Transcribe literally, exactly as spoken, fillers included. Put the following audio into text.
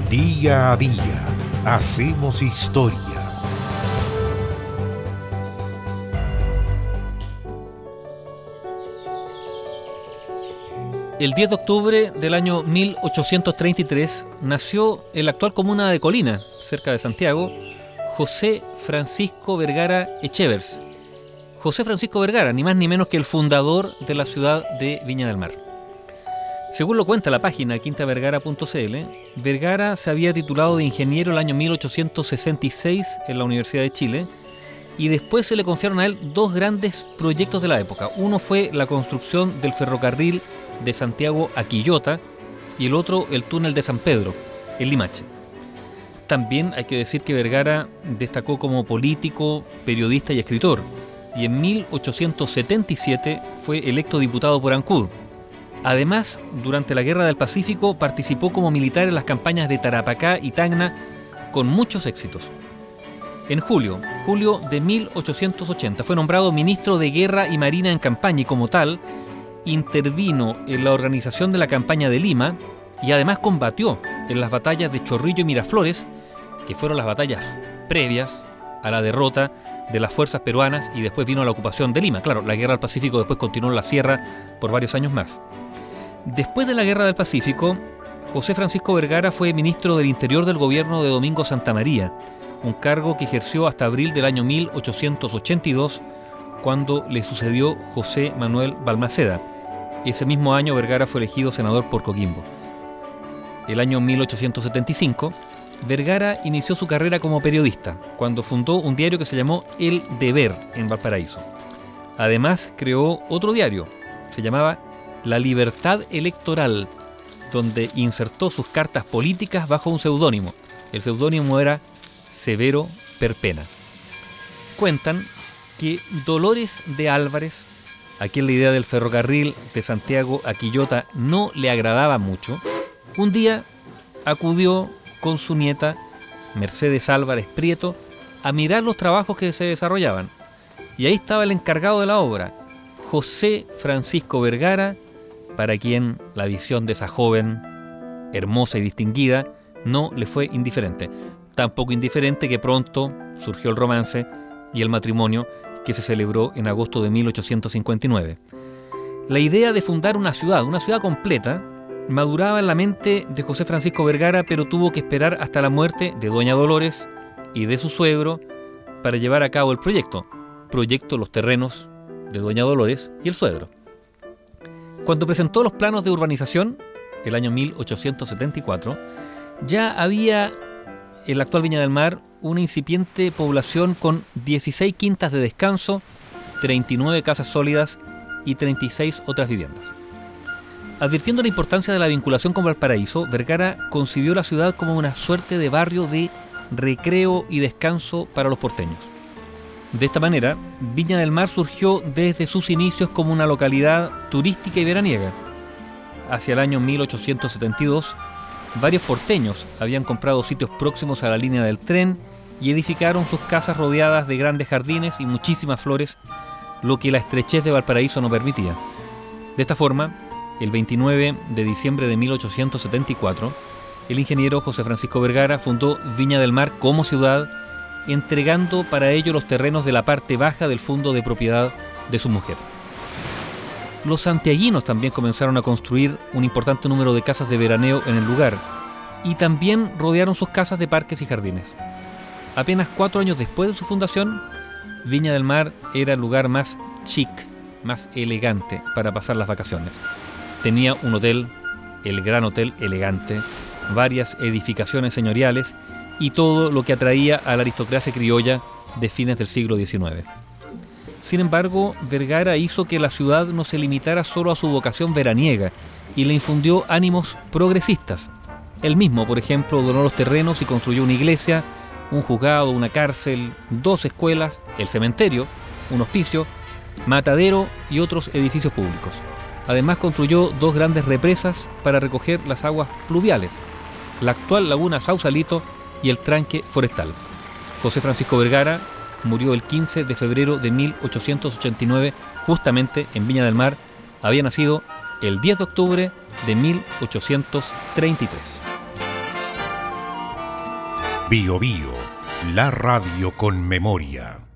Día a día hacemos historia. El diez de octubre del año mil ochocientos treinta y tres nació en la actual comuna de Colina, cerca de Santiago, José Francisco Vergara Echevers. José Francisco Vergara, ni más ni menos que el fundador de la ciudad de Viña del Mar. Según lo cuenta la página quinta vergara punto c l, Vergara se había titulado de ingeniero el año mil ochocientos sesenta y seis en la Universidad de Chile y después se le confiaron a él dos grandes proyectos de la época. Uno fue la construcción del ferrocarril de Santiago a Quillota y el otro el túnel de San Pedro, en Limache. También hay que decir que Vergara destacó como político, periodista y escritor, y en mil ochocientos setenta y siete fue electo diputado por Ancud. Además, durante la Guerra del Pacífico participó como militar en las campañas de Tarapacá y Tacna con muchos éxitos. En julio, julio de mil ochocientos ochenta fue nombrado ministro de Guerra y Marina en campaña y como tal intervino en la organización de la campaña de Lima y además combatió en las batallas de Chorrillo y Miraflores, que fueron las batallas previas a la derrota de las fuerzas peruanas y después vino la ocupación de Lima. Claro, la Guerra del Pacífico después continuó en la sierra por varios años más. Después de la Guerra del Pacífico, José Francisco Vergara fue ministro del Interior del gobierno de Domingo Santa María, un cargo que ejerció hasta abril del año mil ochocientos ochenta y dos, cuando le sucedió José Manuel Balmaceda. Ese mismo año Vergara fue elegido senador por Coquimbo. El año mil ochocientos setenta y cinco, Vergara inició su carrera como periodista, cuando fundó un diario que se llamó El Deber en Valparaíso. Además creó otro diario, se llamaba La Libertad Electoral, donde insertó sus cartas políticas bajo un seudónimo. El seudónimo era Severo Perpena. Cuentan que Dolores de Álvarez, a quien la idea del ferrocarril de Santiago a Quillota no le agradaba mucho, un día acudió con su nieta, Mercedes Álvarez Prieto, a mirar los trabajos que se desarrollaban. Y ahí estaba el encargado de la obra, José Francisco Vergara, para quien la visión de esa joven, hermosa y distinguida, no le fue indiferente. Tampoco indiferente que pronto surgió el romance y el matrimonio que se celebró en agosto de mil ochocientos cincuenta y nueve. La idea de fundar una ciudad, una ciudad completa, maduraba en la mente de José Francisco Vergara, pero tuvo que esperar hasta la muerte de doña Dolores y de su suegro para llevar a cabo el proyecto. Proyecto Los Terrenos de doña Dolores y el suegro. Cuando presentó los planos de urbanización, el año mil ochocientos setenta y cuatro, ya había en la actual Viña del Mar una incipiente población con dieciséis quintas de descanso, treinta y nueve casas sólidas y treinta y seis otras viviendas. Advirtiendo la importancia de la vinculación con Valparaíso, Vergara concibió la ciudad como una suerte de barrio de recreo y descanso para los porteños. De esta manera, Viña del Mar surgió desde sus inicios como una localidad turística y veraniega. Hacia el año mil ochocientos setenta y dos, varios porteños habían comprado sitios próximos a la línea del tren y edificaron sus casas rodeadas de grandes jardines y muchísimas flores, lo que la estrechez de Valparaíso no permitía. De esta forma, el veintinueve de diciembre de mil ochocientos setenta y cuatro, el ingeniero José Francisco Vergara fundó Viña del Mar como ciudad, entregando para ello los terrenos de la parte baja del fondo de propiedad de su mujer. Los santiaguinos también comenzaron a construir un importante número de casas de veraneo en el lugar y también rodearon sus casas de parques y jardines. Apenas cuatro años después de su fundación, Viña del Mar era el lugar más chic, más elegante para pasar las vacaciones. Tenía un hotel, el Gran Hotel Elegante, varias edificaciones señoriales y todo lo que atraía a la aristocracia criolla de fines del siglo diecinueve. Sin embargo, Vergara hizo que la ciudad no se limitara solo a su vocación veraniega y le infundió ánimos progresistas. Él mismo, por ejemplo, donó los terrenos y construyó una iglesia, un juzgado, una cárcel, dos escuelas, el cementerio, un hospicio, matadero y otros edificios públicos. Además construyó dos grandes represas para recoger las aguas pluviales, la actual laguna Sausalito y el tranque forestal. José Francisco Vergara murió el quince de febrero de mil ochocientos ochenta y nueve, justamente en Viña del Mar. Había nacido el diez de octubre de mil ochocientos treinta y tres. Bio Bio, la radio con memoria.